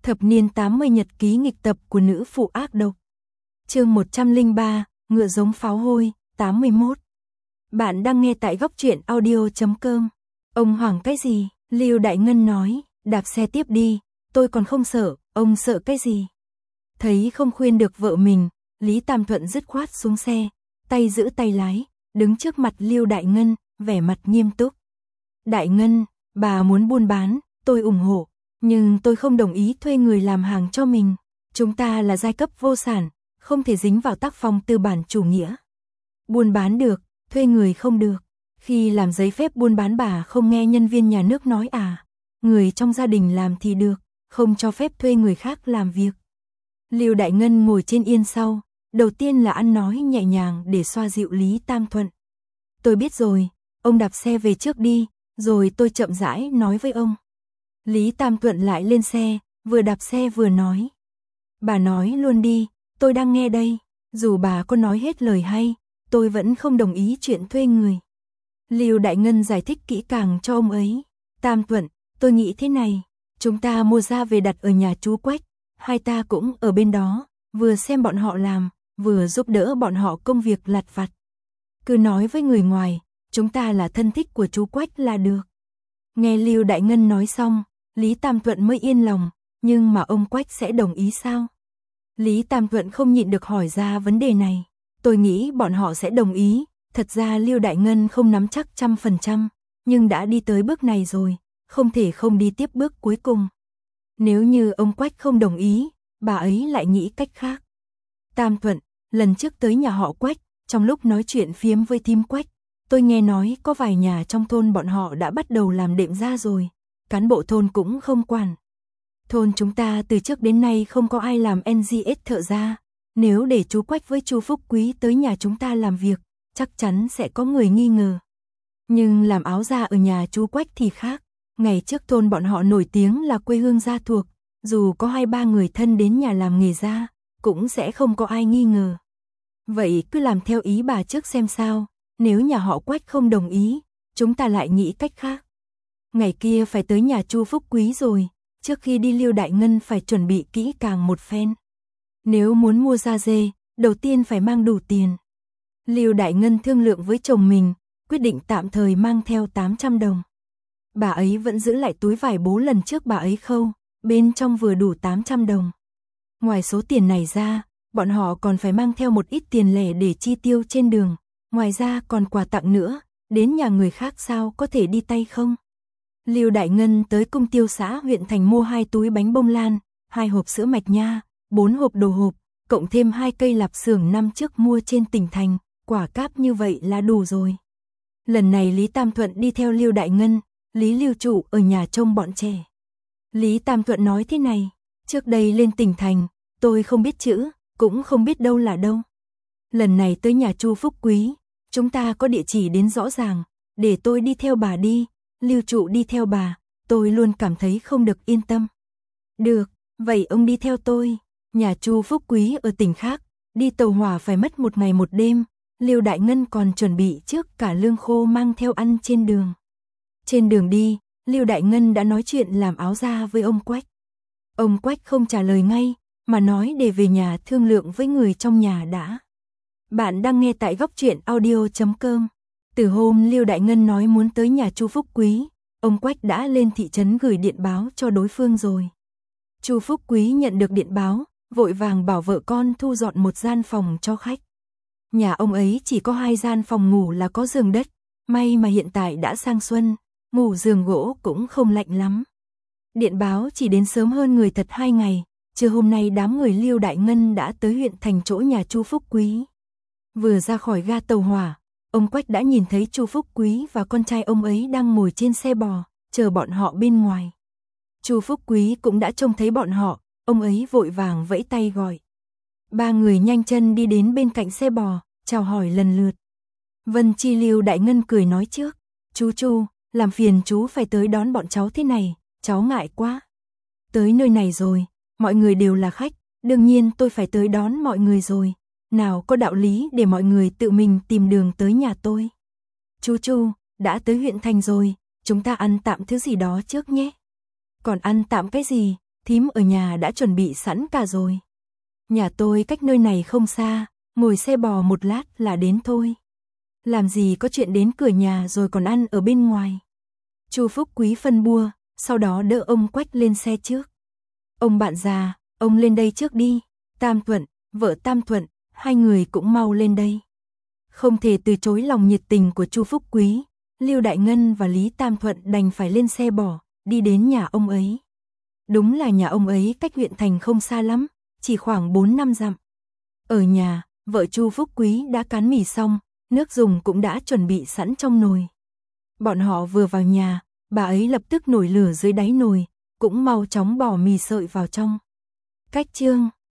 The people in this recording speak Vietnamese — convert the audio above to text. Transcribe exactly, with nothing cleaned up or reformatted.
Thập niên tám mươi nhật ký nghịch tập của nữ phụ ác độc. Chương một trăm lẻ ba, ngựa giống pháo hôi, tám mươi mốt. Bạn đang nghe tại góc truyện audio chấm com. Ông hoảng cái gì? Lưu Đại Ngân nói, đạp xe tiếp đi, tôi còn không sợ, ông sợ cái gì? Thấy không khuyên được vợ mình, Lý Tam Thuận dứt khoát xuống xe, tay giữ tay lái, đứng trước mặt Lưu Đại Ngân, vẻ mặt nghiêm túc. Đại Ngân, bà muốn buôn bán, tôi ủng hộ, nhưng tôi không đồng ý thuê người làm hàng cho mình. Chúng ta là giai cấp vô sản, không thể dính vào tác phong tư bản chủ nghĩa. Buôn bán được, thuê người không được. Khi làm giấy phép buôn bán bà không nghe nhân viên nhà nước nói à, người trong gia đình làm thì được, không cho phép thuê người khác làm việc. Lưu Đại Ngân ngồi trên yên sau, đầu tiên là ăn nói nhẹ nhàng để xoa dịu Lý Tam Thuận. Tôi biết rồi, ông đạp xe về trước đi, rồi tôi chậm rãi nói với ông. Lý Tam Thuận lại lên xe, vừa đạp xe vừa nói. Bà nói luôn đi, tôi đang nghe đây, dù bà có nói hết lời hay, tôi vẫn không đồng ý chuyện thuê người. Lưu Đại Ngân giải thích kỹ càng cho ông ấy. Tam Thuận, tôi nghĩ thế này, chúng ta mua ra về đặt ở nhà chú Quách, hai ta cũng ở bên đó, vừa xem bọn họ làm, vừa giúp đỡ bọn họ công việc lặt vặt. Cứ nói với người ngoài, chúng ta là thân thích của chú Quách là được. Nghe Lưu Đại Ngân nói xong, Lý Tam Thuận mới yên lòng, nhưng mà ông Quách sẽ đồng ý sao? Lý Tam Thuận không nhịn được hỏi ra vấn đề này. Tôi nghĩ bọn họ sẽ đồng ý, thật ra Lưu Đại Ngân không nắm chắc trăm phần trăm, nhưng đã đi tới bước này rồi, không thể không đi tiếp bước cuối cùng. Nếu như ông Quách không đồng ý, bà ấy lại nghĩ cách khác. Tam Thuận, lần trước tới nhà họ Quách, trong lúc nói chuyện phiếm với thím Quách, tôi nghe nói có vài nhà trong thôn bọn họ đã bắt đầu làm đệm ra rồi, cán bộ thôn cũng không quản. Thôn chúng ta từ trước đến nay không có ai làm en giê ét thợ ra, nếu để chú Quách với chú Phúc Quý tới nhà chúng ta làm việc, chắc chắn sẽ có người nghi ngờ. Nhưng làm áo da ở nhà chú Quách thì khác, ngày trước thôn bọn họ nổi tiếng là quê hương gia thuộc, dù có hai ba người thân đến nhà làm nghề da, cũng sẽ không có ai nghi ngờ. Vậy cứ làm theo ý bà trước xem sao, nếu nhà họ Quách không đồng ý, chúng ta lại nghĩ cách khác. Ngày kia phải tới nhà chú Phúc Quý rồi, trước khi đi Lưu Đại Ngân phải chuẩn bị kỹ càng một phen. Nếu muốn mua da dê, đầu tiên phải mang đủ tiền. Lưu Đại Ngân thương lượng với chồng mình, quyết định tạm thời mang theo tám trăm đồng. Bà ấy vẫn giữ lại túi vải bố lần trước bà ấy khâu, bên trong vừa đủ tám trăm đồng. Ngoài số tiền này ra, bọn họ còn phải mang theo một ít tiền lẻ để chi tiêu trên đường, ngoài ra còn quà tặng nữa, đến nhà người khác sao có thể đi tay không. Lưu Đại Ngân tới Cung Tiêu xã huyện thành mua hai túi bánh bông lan, hai hộp sữa mạch nha, bốn hộp đồ hộp, cộng thêm hai cây lạp xưởng năm trước mua trên tỉnh thành, quả cáp như vậy là đủ rồi. Lần này Lý Tam Thuận đi theo Lưu Đại Ngân, Lý Lưu Trụ ở nhà trông bọn trẻ. Lý Tam Thuận nói thế này, trước đây lên tỉnh thành, tôi không biết chữ, cũng không biết đâu là đâu. Lần này tới nhà chú Phúc Quý, chúng ta có địa chỉ đến rõ ràng, để tôi đi theo bà đi, Lưu Trụ đi theo bà, tôi luôn cảm thấy không được yên tâm. Được, vậy ông đi theo tôi, nhà chú Phúc Quý ở tỉnh khác, đi tàu hỏa phải mất một ngày một đêm, Lưu Đại Ngân còn chuẩn bị trước cả lương khô mang theo ăn trên đường. Trên đường đi, Lưu Đại Ngân đã nói chuyện làm áo da với ông Quách. Ông Quách không trả lời ngay, mà nói để về nhà thương lượng với người trong nhà đã. Bạn đang nghe tại góc truyện audio chấm com. Từ hôm Lưu Đại Ngân nói muốn tới nhà chú Phúc Quý, ông Quách đã lên thị trấn gửi điện báo cho đối phương rồi. Chú Phúc Quý nhận được điện báo, vội vàng bảo vợ con thu dọn một gian phòng cho khách. Nhà ông ấy chỉ có hai gian phòng ngủ là có giường đất, may mà hiện tại đã sang xuân, ngủ giường gỗ cũng không lạnh lắm. Điện báo chỉ đến sớm hơn người thật hai ngày, trưa hôm nay đám người Lưu Đại Ngân đã tới huyện thành chỗ nhà chú Phúc Quý. Vừa ra khỏi ga tàu hỏa, ông Quách đã nhìn thấy chú Phúc Quý và con trai ông ấy đang ngồi trên xe bò, chờ bọn họ bên ngoài. Chú Phúc Quý cũng đã trông thấy bọn họ, ông ấy vội vàng vẫy tay gọi. Ba người nhanh chân đi đến bên cạnh xe bò, chào hỏi lần lượt. Vân Chi Lưu Đại Ngân cười nói trước, chú chú, làm phiền chú phải tới đón bọn cháu thế này, cháu ngại quá. Tới nơi này rồi, mọi người đều là khách, đương nhiên tôi phải tới đón mọi người rồi, nào có đạo lý để mọi người tự mình tìm đường tới nhà tôi. Chú chú, đã tới huyện thành rồi, chúng ta ăn tạm thứ gì đó trước nhé. Còn ăn tạm cái gì, thím ở nhà đã chuẩn bị sẵn cả rồi. Nhà tôi cách nơi này không xa, ngồi xe bò một lát là đến thôi. Làm gì có chuyện đến cửa nhà rồi còn ăn ở bên ngoài. Chu Phúc Quý phân bua, sau đó đỡ ông Quách lên xe trước. Ông bạn già, ông lên đây trước đi. Tam Thuận, vợ Tam Thuận, hai người cũng mau lên đây. Không thể từ chối lòng nhiệt tình của Chu Phúc Quý, Lưu Đại Ngân và Lý Tam Thuận đành phải lên xe bò, đi đến nhà ông ấy. Đúng là nhà ông ấy cách huyện thành không xa lắm, chỉ khoảng bốn năm dặm. Ở nhà, vợ Chu Phúc Quý đã cán mì xong, nước dùng cũng đã chuẩn bị sẵn trong nồi. Bọn họ vừa vào nhà, bà ấy lập tức nổi lửa dưới đáy nồi, cũng mau chóng bỏ mì sợi vào trong. Cách chương